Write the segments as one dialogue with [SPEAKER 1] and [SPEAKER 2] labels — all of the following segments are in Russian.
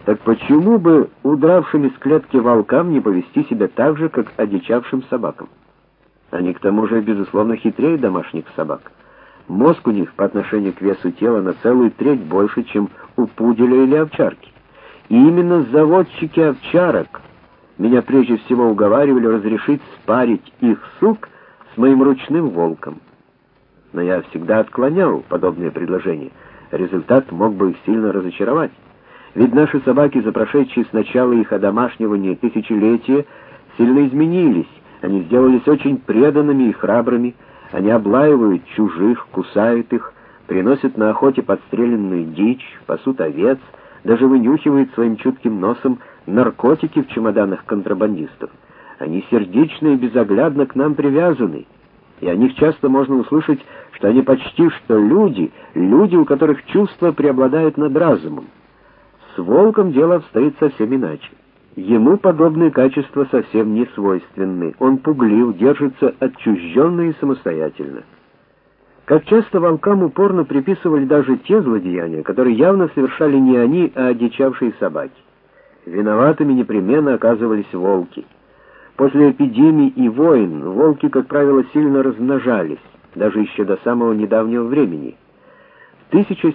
[SPEAKER 1] Так почему бы удравшим из клетки волкам не повести себя так же, как одичавшим собакам? Они, к тому же, безусловно, хитрее домашних собак. Мозг у них по отношению к весу тела на целую треть больше, чем у пуделя или овчарки. И именно заводчики овчарок меня прежде всего уговаривали разрешить спарить их сук с моим ручным волком. Но я всегда отклонял подобные предложения. Результат мог бы их сильно разочаровать. Ведь наши собаки, за прошедшие с начала их одомашнивания тысячелетия, сильно изменились. Они сделались очень преданными и храбрыми. Они облаивают чужих, кусают их, приносят на охоте подстреленную дичь, пасут овец, даже вынюхивают своим чутким носом наркотики в чемоданах контрабандистов. Они сердечно и безоглядно к нам привязаны. И о них часто можно услышать, что они почти что люди, у которых чувства преобладают над разумом. С волком дело обстоит совсем иначе. Ему подобные качества совсем не свойственны. Он пуглив, держится отчужденно и самостоятельно. Как часто волкам упорно приписывали даже те злодеяния, которые явно совершали не они, а одичавшие собаки. Виноватыми непременно оказывались волки. После эпидемий и войн волки, как правило, сильно размножались, даже еще до самого недавнего времени. В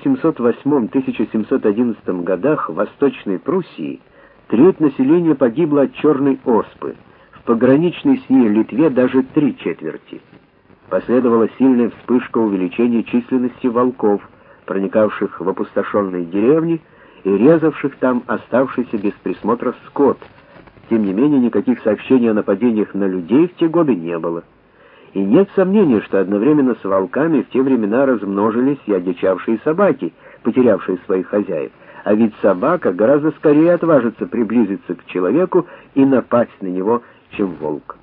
[SPEAKER 1] 1708-1711 годах в Восточной Пруссии треть населения погибла от черной оспы, в пограничной с ней Литве даже 3/4. Последовала сильная вспышка увеличения численности волков, проникавших в опустошенные деревни и резавших там оставшийся без присмотра скот. Тем не менее, никаких сообщений о нападениях на людей в те годы не было. И нет сомнения, что одновременно с волками в те времена размножились и одичавшие собаки, потерявшие своих хозяев. А ведь собака гораздо скорее отважится приблизиться к человеку и напасть на него, чем волк.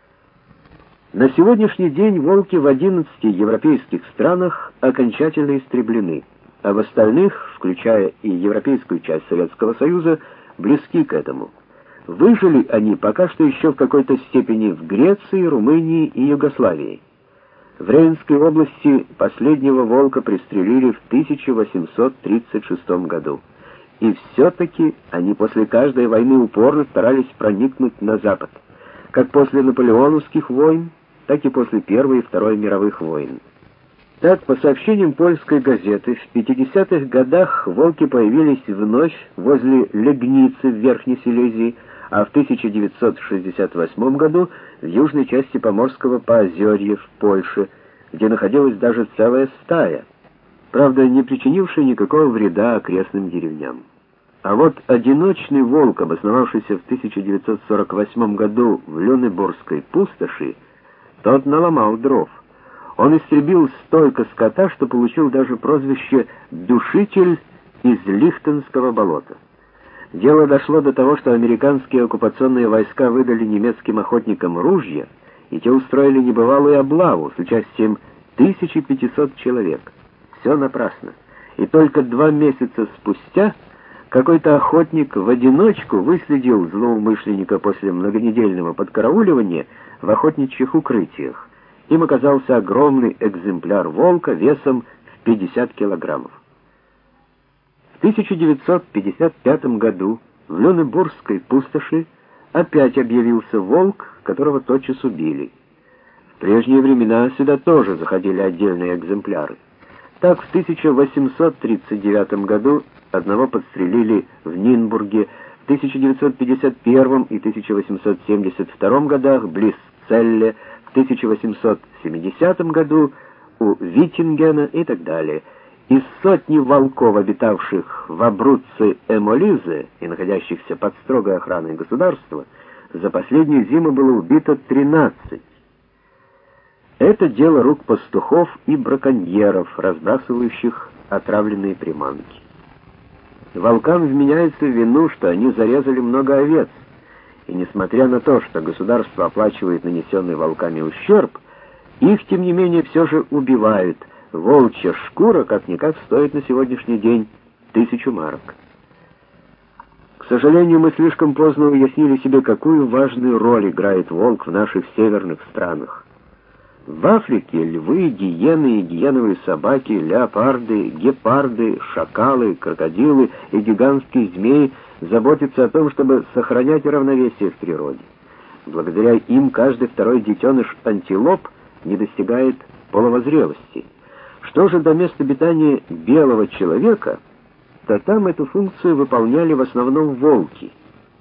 [SPEAKER 1] На сегодняшний день волки в 11 европейских странах окончательно истреблены, а в остальных, включая и европейскую часть Советского Союза, близки к этому. Выжили они пока что еще в какой-то степени в Греции, Румынии и Югославии. В Рейнской области последнего волка пристрелили в 1836 году. И все-таки они после каждой войны упорно старались проникнуть на запад, как после наполеоновских войн, так и после Первой и Второй мировых войн. Так, по сообщениям польской газеты, в 50-х годах волки появились вновь возле Легницы в Верхней Силезии, а в 1968 году в южной части Поморского Поозерья в Польше, где находилась даже целая стая, правда, не причинившая никакого вреда окрестным деревням. А вот одиночный волк, обосновавшийся в 1948 году в Лёнеборгской пустоши, тот наломал дров. Он истребил столько скота, что получил даже прозвище «душитель из Лихтенского болота». Дело дошло до того, что американские оккупационные войска выдали немецким охотникам ружья, и те устроили небывалую облаву с участием 1500 человек. Все напрасно. И только 2 месяца спустя какой-то охотник в одиночку выследил злоумышленника после многонедельного подкарауливания в охотничьих укрытиях. Им оказался огромный экземпляр волка весом в 50 килограммов. В 1955 году в Лёнеборгской пустоши опять объявился волк, которого тотчас убили. В прежние времена сюда тоже заходили отдельные экземпляры. Так, в 1839 году одного подстрелили в Нинбурге, в 1951 и 1872 годах близ Целле, в 1870 году у Виттингена и так далее. Из сотни волков, обитавших в Абруцци и Молизе и находящихся под строгой охраной государства, за последнюю зиму было убито 13. Это дело рук пастухов и браконьеров, разбрасывающих отравленные приманки. Волкам вменяется в вину, что они зарезали много овец, и несмотря на то, что государство оплачивает нанесенный волками ущерб, их, тем не менее, все же убивают. Волчья шкура, как-никак, стоит на сегодняшний день 1000 марок. К сожалению, мы слишком поздно уяснили себе, какую важную роль играет волк в наших северных странах. В Африке львы, гиены и гиеновые собаки, леопарды, гепарды, шакалы, крокодилы и гигантские змеи заботятся о том, чтобы сохранять равновесие в природе. Благодаря им каждый второй детеныш антилоп не достигает половозрелости. Что же до места обитания белого человека, то там эту функцию выполняли в основном волки.